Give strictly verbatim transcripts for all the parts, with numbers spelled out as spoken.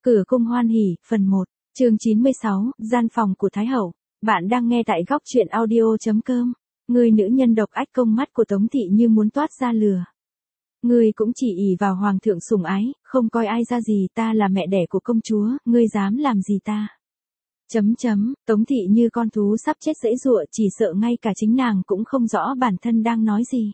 Cửa cung hoan hỉ, phần một, chương chín mươi sáu, gian phòng của Thái Hậu. Bạn đang nghe tại góc truyện audio.com. Người nữ nhân độc ách công mắt của Tống Thị như muốn toát ra lửa. Ngươi cũng chỉ ỷ vào hoàng thượng sủng ái, không coi ai ra gì, ta là mẹ đẻ của công chúa, ngươi dám làm gì ta? Chấm chấm, Tống Thị như con thú sắp chết giãy giụa, chỉ sợ ngay cả chính nàng cũng không rõ bản thân đang nói gì.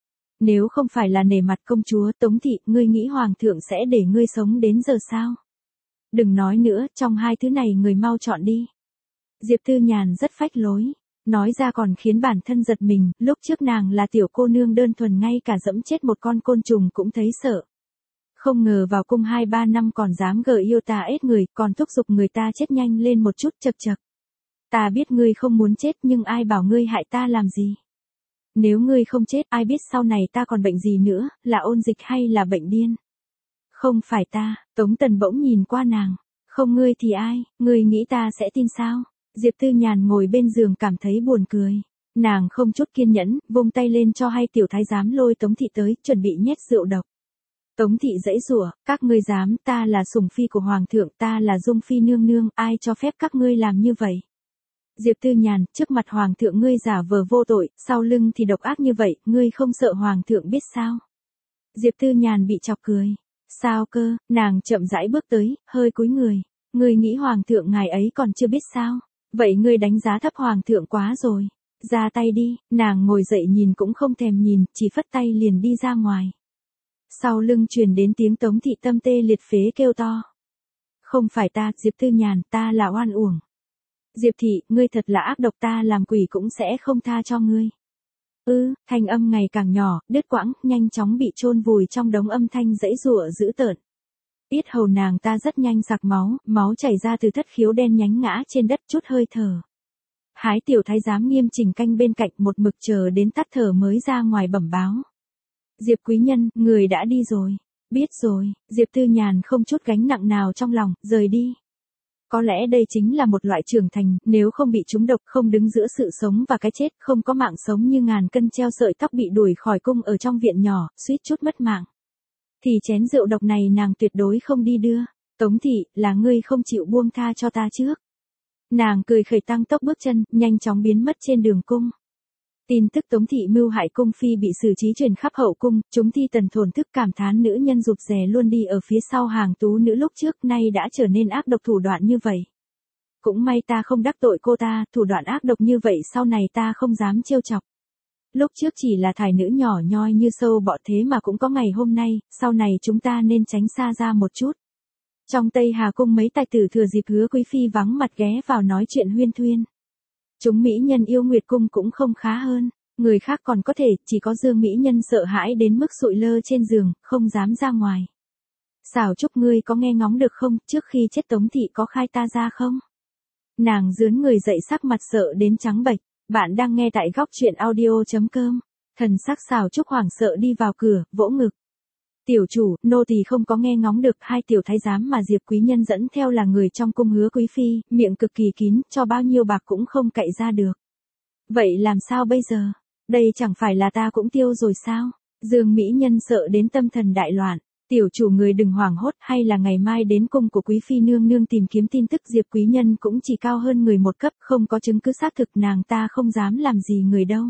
Nếu không phải là nể mặt công chúa, Tống Thị, ngươi nghĩ hoàng thượng sẽ để ngươi sống đến giờ sao? Đừng nói nữa, trong hai thứ này người mau chọn đi. Diệp Tư Nhàn rất phách lối, nói ra còn khiến bản thân giật mình, lúc trước nàng là tiểu cô nương đơn thuần ngay cả dẫm chết một con côn trùng cũng thấy sợ. Không ngờ vào cung hai ba năm còn dám gờ yêu ta ết người, còn thúc giục người ta chết nhanh lên một chút, chật chật. Ta biết ngươi không muốn chết nhưng ai bảo ngươi hại ta làm gì? Nếu ngươi không chết, ai biết sau này ta còn bệnh gì nữa, là ôn dịch hay là bệnh điên? Không phải ta, Tống Tần bỗng nhìn qua nàng. Không ngươi thì ai, ngươi nghĩ ta sẽ tin sao? Diệp Tư Nhàn ngồi bên giường cảm thấy buồn cười. Nàng không chút kiên nhẫn, vung tay lên cho hai tiểu thái giám lôi Tống Thị tới, chuẩn bị nhét rượu độc. Tống Thị giãy giụa, các ngươi dám, ta là sủng phi của hoàng thượng, ta là dung phi nương nương, ai cho phép các ngươi làm như vậy? Diệp Tư Nhàn, trước mặt hoàng thượng ngươi giả vờ vô tội, sau lưng thì độc ác như vậy, ngươi không sợ hoàng thượng biết sao? Diệp Tư Nhàn bị chọc cười. Sao cơ, nàng chậm rãi bước tới, hơi cúi người. Ngươi nghĩ hoàng thượng ngài ấy còn chưa biết sao? Vậy ngươi đánh giá thấp hoàng thượng quá rồi. Ra tay đi, nàng ngồi dậy nhìn cũng không thèm nhìn, chỉ phất tay liền đi ra ngoài. Sau lưng truyền đến tiếng Tống Thị tâm tê liệt phế kêu to. Không phải ta, Diệp Tư Nhàn, ta là oan uổng. Diệp Thị, ngươi thật là ác độc, ta làm quỷ cũng sẽ không tha cho ngươi. Ư, thanh âm ngày càng nhỏ, đứt quãng, nhanh chóng bị chôn vùi trong đống âm thanh giãy giụa dữ tợn. Yết hầu nàng ta rất nhanh sặc máu, máu chảy ra từ thất khiếu đen nhánh ngã trên đất, chút hơi thở. Hái tiểu thái giám nghiêm chỉnh canh bên cạnh, một mực chờ đến tắt thở mới ra ngoài bẩm báo. Diệp quý nhân, người đã đi rồi. Biết rồi, Diệp Tư Nhàn không chút gánh nặng nào trong lòng, rời đi. Có lẽ đây chính là một loại trưởng thành, nếu không bị trúng độc, không đứng giữa sự sống và cái chết, không có mạng sống như ngàn cân treo sợi tóc bị đuổi khỏi cung ở trong viện nhỏ, suýt chút mất mạng. Thì chén rượu độc này nàng tuyệt đối không đi đưa. Tống Thị, là ngươi không chịu buông tha cho ta trước. Nàng cười khẩy tăng tốc bước chân, nhanh chóng biến mất trên đường cung. Tin tức Tống Thị mưu hại cung phi bị xử trí truyền khắp hậu cung, chúng thi tần thổn thức cảm thán nữ nhân rụt rè luôn đi ở phía sau hàng tú nữ lúc trước nay đã trở nên ác độc thủ đoạn như vậy. Cũng may ta không đắc tội cô ta, thủ đoạn ác độc như vậy sau này ta không dám trêu chọc. Lúc trước chỉ là thải nữ nhỏ nhoi như sâu bọ thế mà cũng có ngày hôm nay, sau này chúng ta nên tránh xa ra một chút. Trong Tây Hà Cung mấy tài tử thừa dịp Hứa quý phi vắng mặt ghé vào nói chuyện huyên thuyên. Chúng mỹ nhân yêu Nguyệt Cung cũng không khá hơn, người khác còn có thể, chỉ có Dương mỹ nhân sợ hãi đến mức sụi lơ trên giường, không dám ra ngoài. Xảo Trúc, ngươi có nghe ngóng được không, trước khi chết Tống Thị có khai ta ra không? Nàng dướn người dậy sắc mặt sợ đến trắng bệch. Bạn đang nghe tại góc truyện audio.com. Thần sắc Xảo Trúc hoảng sợ đi vào cửa, vỗ ngực. Tiểu chủ, nô tỳ không có nghe ngóng được, hai tiểu thái giám mà Diệp quý nhân dẫn theo là người trong cung Hứa quý phi, miệng cực kỳ kín, cho bao nhiêu bạc cũng không cậy ra được. Vậy làm sao bây giờ? Đây chẳng phải là ta cũng tiêu rồi sao? Dương mỹ nhân sợ đến tâm thần đại loạn. Tiểu chủ, người đừng hoảng hốt, hay là ngày mai đến cung của quý phi nương nương tìm kiếm tin tức. Diệp quý nhân cũng chỉ cao hơn người một cấp, không có chứng cứ xác thực, nàng ta không dám làm gì người đâu.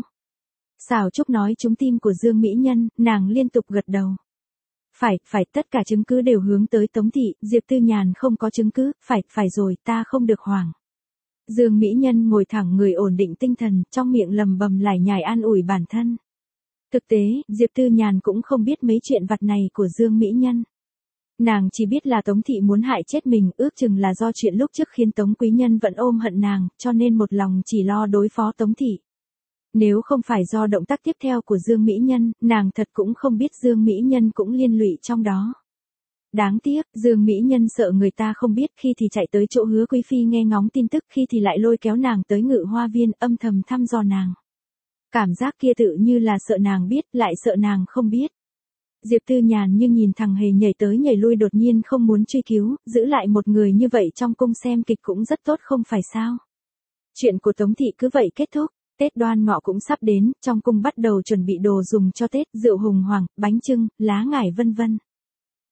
Xảo Trúc nói trúng tim của Dương mỹ nhân, nàng liên tục gật đầu. Phải, phải, tất cả chứng cứ đều hướng tới Tống Thị. Diệp Tư Nhàn không có chứng cứ, phải, phải rồi, ta không được hoảng. Dương mỹ nhân ngồi thẳng người, ổn định tinh thần, trong miệng lầm bầm lải nhải an ủi bản thân. Thực tế, Diệp Tư Nhàn cũng không biết mấy chuyện vặt này của Dương mỹ nhân. Nàng chỉ biết là Tống Thị muốn hại chết mình, ước chừng là do chuyện lúc trước khiến Tống quý nhân vẫn ôm hận nàng, cho nên một lòng chỉ lo đối phó Tống Thị. Nếu không phải do động tác tiếp theo của Dương mỹ nhân, nàng thật cũng không biết Dương mỹ nhân cũng liên lụy trong đó. Đáng tiếc, Dương mỹ nhân sợ người ta không biết, khi thì chạy tới chỗ Hứa quý phi nghe ngóng tin tức, khi thì lại lôi kéo nàng tới Ngự Hoa viên, âm thầm thăm dò nàng. Cảm giác kia tự như là sợ nàng biết, lại sợ nàng không biết. Diệp Tư Nhàn như nhìn thằng hề nhảy tới nhảy lui, đột nhiên không muốn truy cứu, giữ lại một người như vậy trong cung xem kịch cũng rất tốt không phải sao. Chuyện của Tống Thị cứ vậy kết thúc. Tết Đoan Ngọ cũng sắp đến, trong cung bắt đầu chuẩn bị đồ dùng cho Tết, rượu hùng hoàng, bánh chưng, lá ngải vân vân.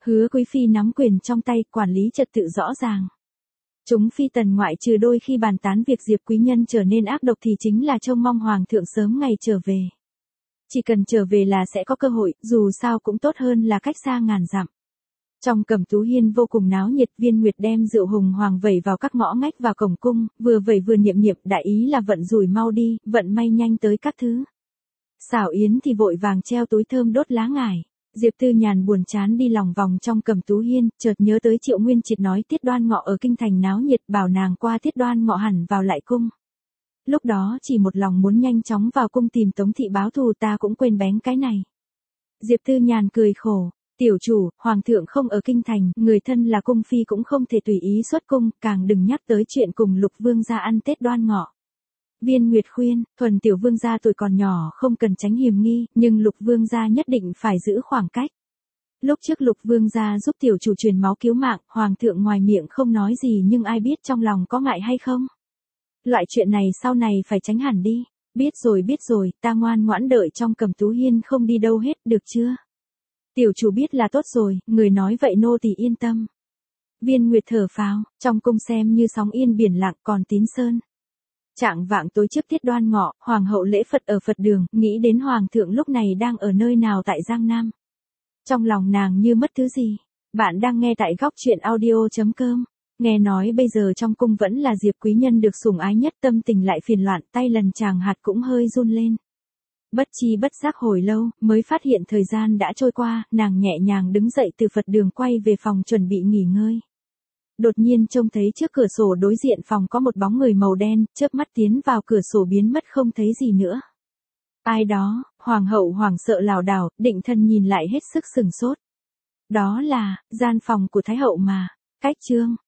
Hứa Quý Phi nắm quyền trong tay, quản lý trật tự rõ ràng. Chúng phi tần ngoại trừ đôi khi bàn tán việc Diệp quý nhân trở nên ác độc thì chính là trông mong hoàng thượng sớm ngày trở về. Chỉ cần trở về là sẽ có cơ hội, dù sao cũng tốt hơn là cách xa ngàn dặm. Trong Cẩm Tú Hiên vô cùng náo nhiệt, Viên Nguyệt đem rượu hùng hoàng vẩy vào các ngõ ngách vào cổng cung, vừa vẩy vừa niệm niệm, đại ý là vận rủi mau đi, vận may nhanh tới các thứ. Xảo Yến thì vội vàng treo túi thơm đốt lá ngải. Diệp Tư Nhàn buồn chán đi lòng vòng trong Cẩm Tú Hiên, chợt nhớ tới Triệu Nguyên Triệt nói Tiết Đoan Ngọ ở kinh thành náo nhiệt, bảo nàng qua Tiết Đoan Ngọ hẳn vào lại cung. Lúc đó chỉ một lòng muốn nhanh chóng vào cung tìm Tống thị báo thù, ta cũng quên bén cái này. Diệp Tư Nhàn cười khổ, tiểu chủ, hoàng thượng không ở kinh thành, người thân là cung phi cũng không thể tùy ý xuất cung, càng đừng nhắc tới chuyện cùng Lục vương gia ăn Tết Đoan Ngọ. Viên Nguyệt khuyên, thuần tiểu vương gia tuổi còn nhỏ không cần tránh hiểm nghi, nhưng Lục vương gia nhất định phải giữ khoảng cách. Lúc trước Lục vương gia giúp tiểu chủ truyền máu cứu mạng, hoàng thượng ngoài miệng không nói gì nhưng ai biết trong lòng có ngại hay không. Loại chuyện này sau này phải tránh hẳn đi. Biết rồi biết rồi, ta ngoan ngoãn đợi trong Cẩm Tú Hiên không đi đâu hết, được chưa? Tiểu chủ biết là tốt rồi, người nói vậy nô tỳ yên tâm. Viên Nguyệt thở phào, trong cung xem như sóng yên biển lặng, còn Tín Sơn. Trạng vạng tối trước Tiết Đoan Ngọ, hoàng hậu lễ Phật ở Phật đường, nghĩ đến hoàng thượng lúc này đang ở nơi nào tại Giang Nam. Trong lòng nàng như mất thứ gì. Bạn đang nghe tại góc truyện audio chấm com. Nghe nói bây giờ trong cung vẫn là Diệp quý nhân được sủng ái nhất, tâm tình lại phiền loạn, tay lần chàng hạt cũng hơi run lên. Bất chi bất giác hồi lâu, mới phát hiện thời gian đã trôi qua, nàng nhẹ nhàng đứng dậy từ Phật đường quay về phòng chuẩn bị nghỉ ngơi. Đột nhiên trông thấy trước cửa sổ đối diện phòng có một bóng người màu đen, chớp mắt tiến vào cửa sổ biến mất không thấy gì nữa. Ai đó, hoàng hậu hoảng sợ lảo đảo, định thần nhìn lại hết sức sừng sốt. Đó là, gian phòng của Thái hậu mà. Cách chương